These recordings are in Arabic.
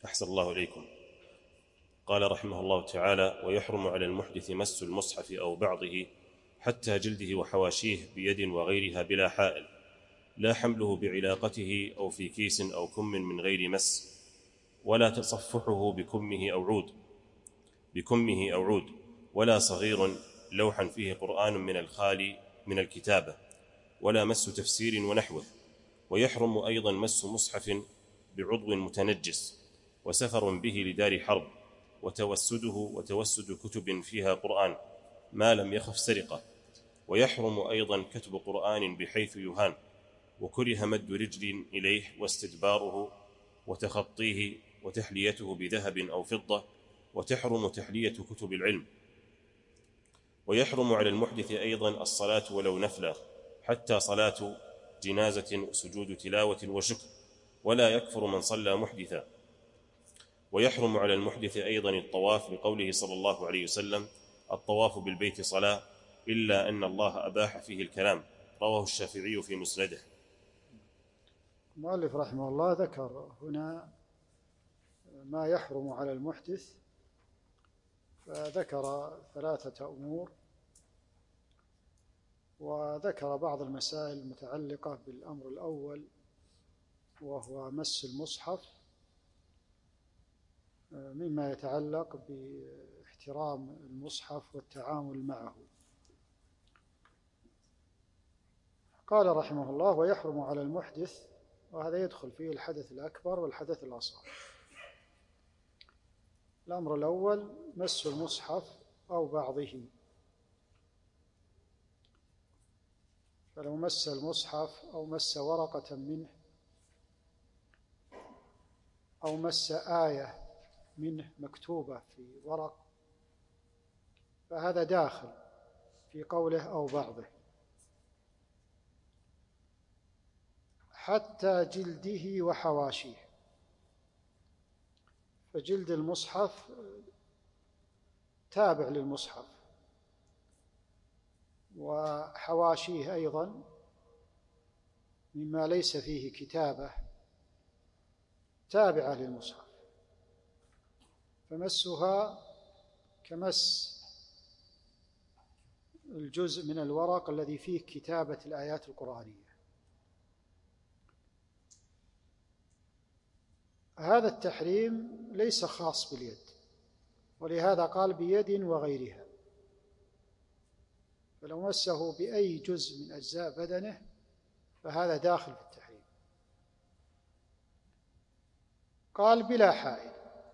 أحسن الله إليكم. قال رحمه الله تعالى: ويحرم على المحدث مس المصحف أو بعضه حتى جلده وحواشيه بيد وغيرها بلا حائل، لا حمله بعلاقته أو في كيس أو كم من غير مس، ولا تصفحه بكمه أو عود، ولا صغير لوحا فيه قرآن من الخالي من الكتابة، ولا مس تفسير ونحوه. ويحرم أيضا مس مصحف بعضو متنجس، وسفر به لدار حرب، وتوسد كتب فيها قرآن ما لم يخف سرقة. ويحرم أيضا كتب قرآن بحيث يهان، وكره مد رجل إليه واستدباره وتخطيه وتحليته بذهب أو فضة، وتحرم تحلية كتب العلم. ويحرم على المحدث أيضا الصلاة ولو نفلا، حتى صلاة جنازة وسجود تلاوة وشكر، ولا يكفر من صلى محدثا. ويحرم على المحدث أيضا الطواف، لقوله صلى الله عليه وسلم: الطواف بالبيت صلاة، إلا أن الله أباح فيه الكلام. رواه الشافعي في مسنده. المؤلف رحمه الله ذكر هنا ما يحرم على المحدث، فذكر 3 أمور، وذكر بعض المسائل المتعلقة بالأمر الأول وهو مس المصحف، مما يتعلق باحترام المصحف والتعامل معه. قال رحمه الله: ويحرم على المحدث، وهذا يدخل فيه الحدث الأكبر والحدث الأصغر. الأمر الأول مس المصحف أو بعضه، فلو مس المصحف أو مس ورقة منه أو مس آية منه مكتوبة في ورق، فهذا داخل في قوله أو بعضه، حتى جلده وحواشيه. فجلد المصحف تابع للمصحف، وحواشيه أيضا مما ليس فيه كتابة تابعة للمصحف، فمسها كمس الجزء من الورق الذي فيه كتابة الآيات القرآنية. هذا التحريم ليس خاص باليد، ولهذا قال بيد وغيرها، فلو مسه بأي جزء من أجزاء بدنه فهذا داخل في التحريم. قال بلا حائل،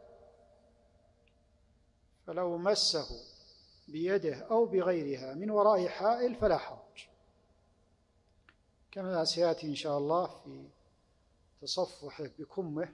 فلو مسه بيده أو بغيرها من وراء حائل فلا حرج، كما سيأتي إن شاء الله في تصفحه بكمه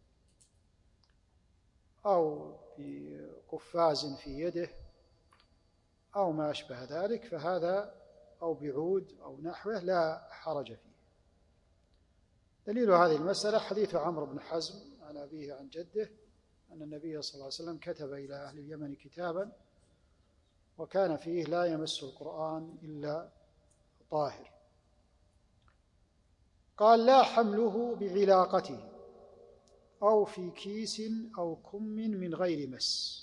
أو بقفاز في يده أو ما أشبه ذلك، فهذا أو بعود أو نحوه لا حرج فيه. دليل هذه المسألة حديث عمرو بن حزم عن أبيه عن جده أن النبي صلى الله عليه وسلم كتب إلى أهل اليمن كتابا وكان فيه: لا يمس القرآن إلا طاهر. قال: لا حمله بعلاقته أو في كيس أو كم من غير مس.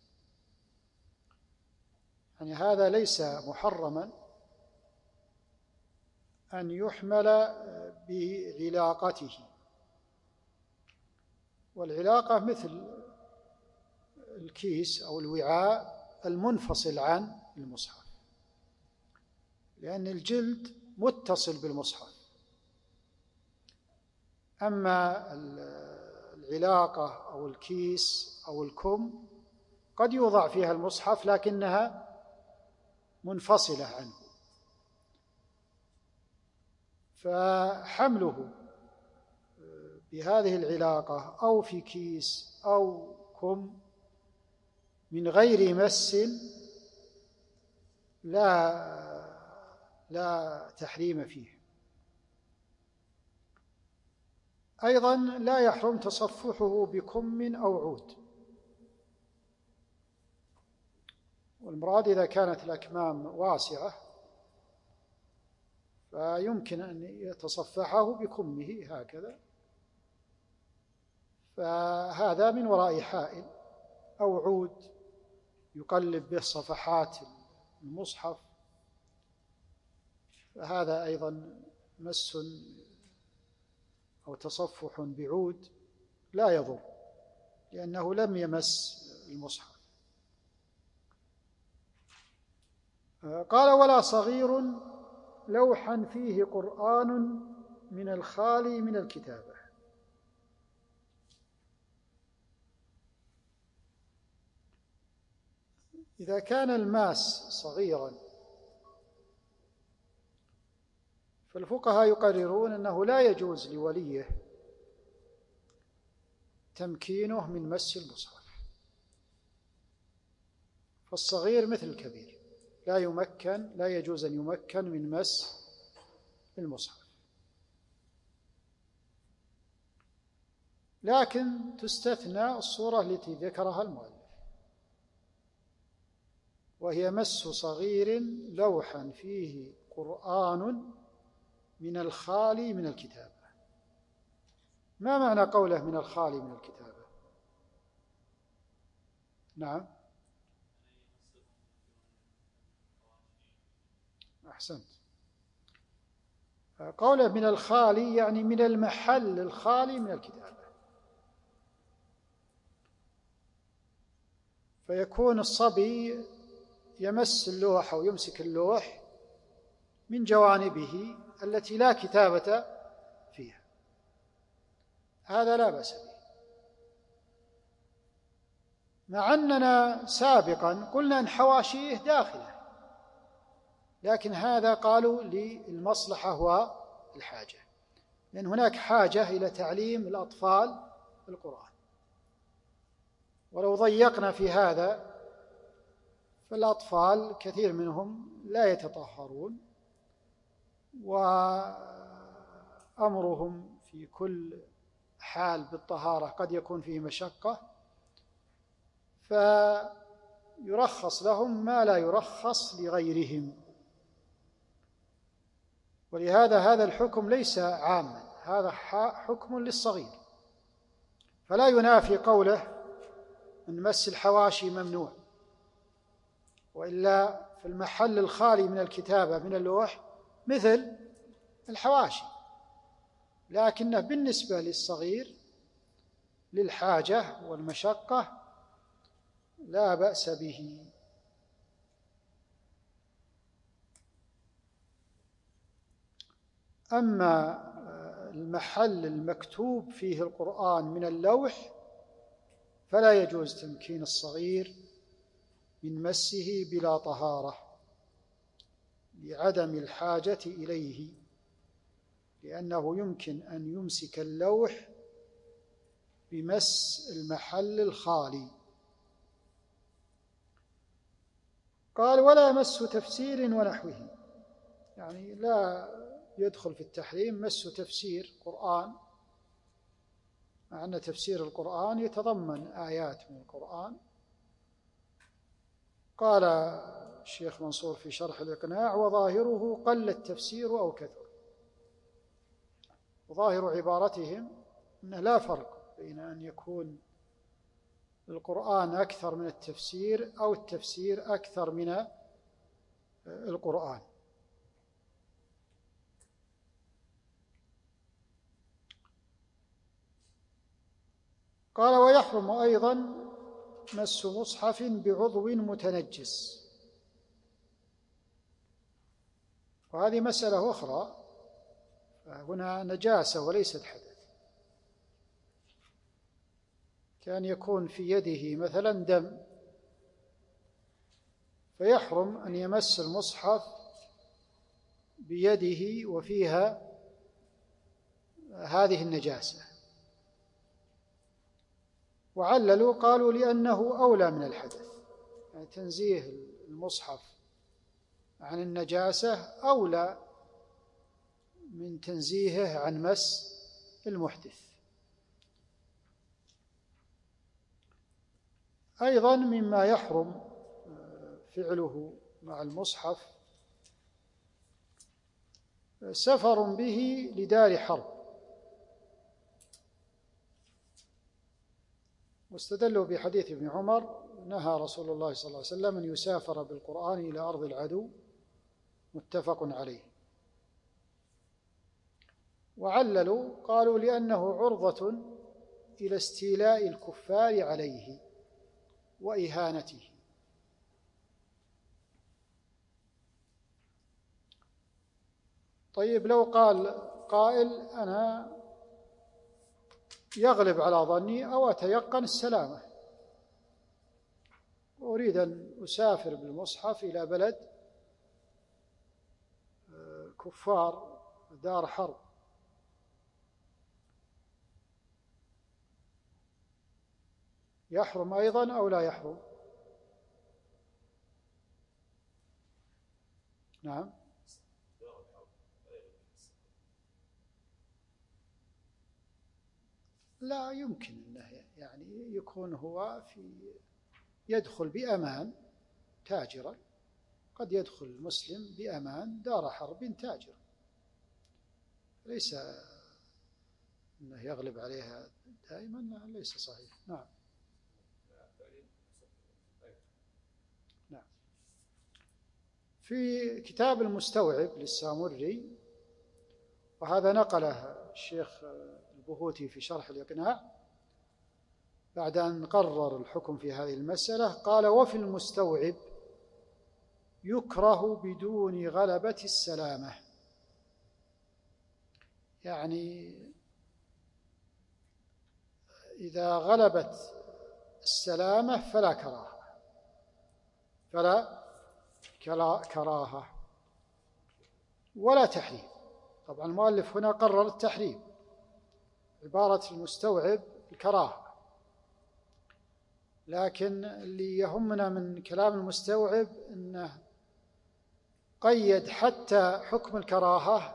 يعني هذا ليس محرما أن يحمل بعلاقته، والعلاقة مثل الكيس أو الوعاء المنفصل عن المصحف، لأن الجلد متصل بالمصحف. أما العلاقة أو الكيس أو الكم قد يوضع فيها المصحف لكنها منفصلة عنه، فحمله بهذه العلاقة أو في كيس أو كم من غير مس لا تحريم فيه. أيضا لا يحرم تصفحه بكم أو عود، والمراد إذا كانت الأكمام واسعة فيمكن أن يتصفحه بكمه هكذا، فهذا من وراء حائل أو عود يقلب به صفحات المصحف، فهذا أيضا مس أو تصفح بعود لا يضر، لأنه لم يمس المصحف. قال: ولا صغير لوحا فيه قرآن من الخالي من الكتابة. إذا كان الماس صغيرا فالفقهاء يقررون أنه لا يجوز لوليه تمكينه من مس المصحف، فالصغير مثل الكبير لا يجوز أن يمكن من مس المصحف. لكن تستثنى الصورة التي ذكرها المؤلف، وهي مس صغير لوحا فيه قرآن من الخالي من الكتابة. ما معنى قوله من الخالي من الكتابة؟ نعم، أحسنت. قوله من الخالي يعني من المحل الخالي من الكتابة، فيكون الصبي يمس اللوح أو يمسك اللوح من جوانبه التي لا كتابة فيها، هذا لا بأس به، مع أننا سابقا قلنا أن حواشيه داخله، لكن هذا قالوا للمصلحة والحاجة، لأن هناك حاجة إلى تعليم الأطفال القرآن، ولو ضيقنا في هذا فالأطفال كثير منهم لا يتطهرون، وأمرهم في كل حال بالطهارة قد يكون فيه مشقة، فيرخص لهم ما لا يرخص لغيرهم. ولهذا هذا الحكم ليس عاما، هذا حكم للصغير، فلا ينافي قوله أن مس الحواشي ممنوع، وإلا في المحل الخالي من الكتابة من اللوح مثل الحواشي، لكنه بالنسبة للصغير للحاجة والمشقة لا بأس به. أما المحل المكتوب فيه القرآن من اللوح فلا يجوز تمكين الصغير من مسه بلا طهارة لعدم الحاجة إليه، لأنه يمكن أن يمسك اللوح بمس المحل الخالي. قال: ولا مس تفسير ونحوه، يعني لا يدخل في التحريم مس تفسير قرآن، مع أن تفسير القرآن يتضمن آيات من القرآن. قال الشيخ منصور في شرح الإقناع: وظاهره قل التفسير أو كثر. وظاهر عبارتهم أنه لا فرق بين أن يكون القرآن أكثر من التفسير أو التفسير أكثر من القرآن. قال: ويحرم أيضا مس مصحف بعضو متنجس، وهذه مسألة أخرى، هنا نجاسة وليست حدث، كان يكون في يده مثلا دم، فيحرم أن يمس المصحف بيده وفيها هذه النجاسة، وعللوا قالوا لأنه أولى من الحدث، يعني تنزيه المصحف عن النجاسة أولى من تنزيهه عن مس المحدث. أيضا مما يحرم فعله مع المصحف سفر به لدار حرب، واستدلوا بحديث ابن عمر: نهى رسول الله صلى الله عليه وسلم أن يسافر بالقرآن إلى أرض العدو، متفق عليه. وعللوا قالوا: لأنه عرضة إلى استيلاء الكفار عليه وإهانته. طيب، لو قال قائل: أنا يغلب على ظني أو أتيقن السلامة، أريد أن أسافر بالمصحف إلى بلد كفار، دار حرب، يحرم أيضا أو لا يحرم؟ نعم. لا يمكن أنه يعني يكون هو يدخل بأمان تاجرا، قد يدخل المسلم بأمان دار حرب تاجرا، ليس أنه يغلب عليها دائما، ليس صحيح. نعم. نعم. في كتاب المستوعب للسامري، وهذا نقله الشيخ البهوتي في شرح الإقناع بعد أن قرر الحكم في هذه المسألة، قال: وفي المستوعب يكره بدون غلبة السلامة. يعني إذا غلبت السلامة فلا كراهة ولا تحريم. طبعا المؤلف هنا قرر التحريم، عبارة المستوعب الكراهة، لكن اللي يهمنا من كلام المستوعب أنه قيد حتى حكم الكراهة،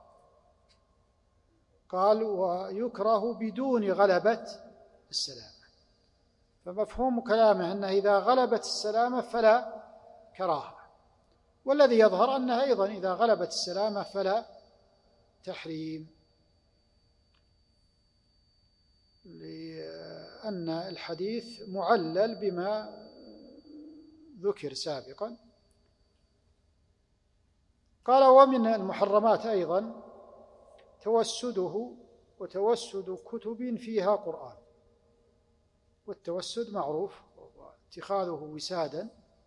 قال: ويكره بدون غلبة السلامة. فمفهوم كلامه أنه إذا غلبت السلامة فلا كراهة، والذي يظهر أنها أيضا إذا غلبت السلامة فلا تحريم، لأن الحديث معلل بما ذكر سابقا. قال: ومن المحرمات أيضا توسده وتوسد كتب فيها قرآن. والتوسد معروف، اتخاذه وسادا،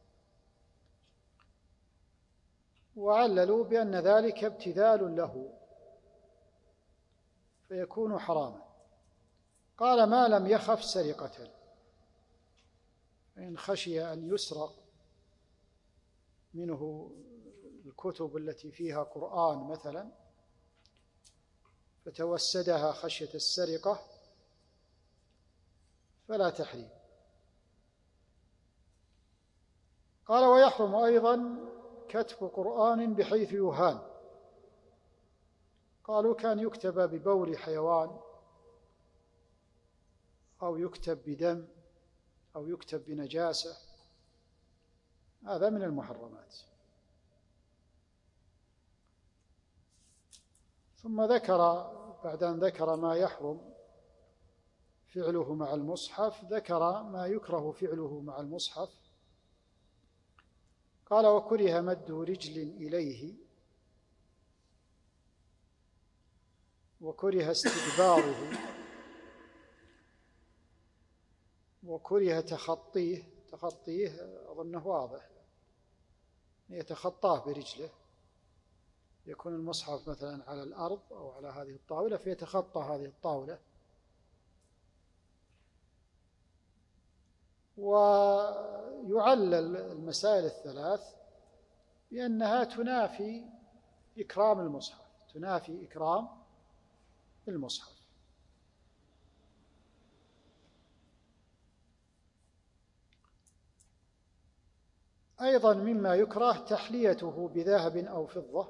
وعللوا بأن ذلك ابتذال له فيكون حراما. قال: ما لم يخف سرقة، فإن خشي أن يسرق منه الكتب التي فيها قرآن مثلا فتوسدها خشية السرقة فلا تحريم. قال: ويحرم أيضا كتب قرآن بحيث يهان. قالوا: كان يكتب ببول حيوان، أو يكتب بدم، أو يكتب بنجاسة، هذا من المحرمات. ثم ذكر بعد أن ذكر ما يحرم فعله مع المصحف، ذكر ما يكره فعله مع المصحف. قال: وكره مد رجل إليه، وكره استدباره، وكره تخطيه أظنه واضح، يتخطاه برجله، يكون المصحف مثلا على الأرض أو على هذه الطاولة فيتخطى هذه الطاولة. ويعلل المسائل الثلاث بأنها تنافي إكرام المصحف، تنافي إكرام المصحف. أيضا مما يكره تحليته بذهب أو فضة،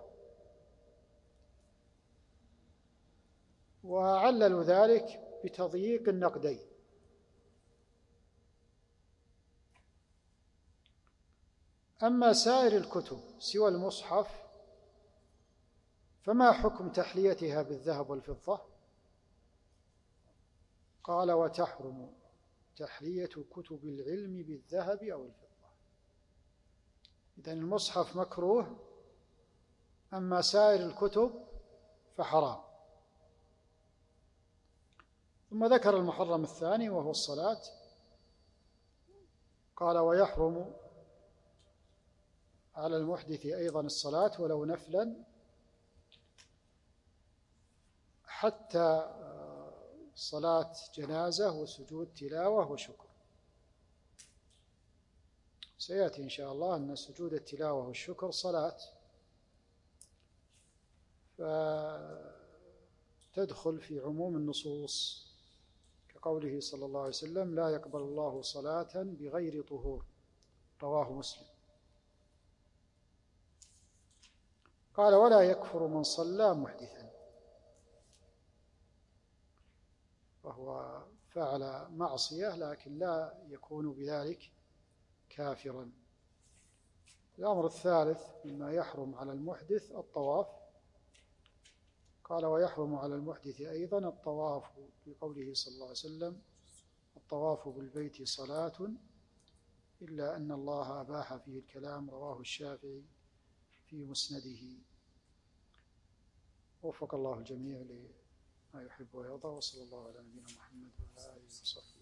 وعللوا ذلك بتضييق النقدين. أما سائر الكتب سوى المصحف فما حكم تحليتها بالذهب والفضة؟ قال: وتحرم تحلية كتب العلم بالذهب أو الفضة. إذن المصحف مكروه، أما سائر الكتب فحرام. ثم ذكر المحرم الثاني وهو الصلاة، قال ويحرم على المحدث أيضا الصلاة ولو نفلا حتى صلاة جنازة وسجود تلاوة وشكر. سيأتي إن شاء الله أن سجود التلاوة والشكر صلاة، فتدخل في عموم النصوص كقوله صلى الله عليه وسلم لا يقبل الله صلاة بغير طهور، رواه مسلم. قال ولا يكفر من صلى محدثا، وهو فعل معصية لكن لا يكون بذلك كافرا. الأمر الثالث مما يحرم على المحدث الطواف، قال ويحرم على المحدث أيضا الطواف بقوله صلى الله عليه وسلم الطواف بالبيت صلاة إلا أن الله أباح فيه الكلام، رواه الشافعي في مسنده. وفق الله الجميع لما يحب ويرضى، وصلى الله على نبينا محمد وعلى آله وصحبه.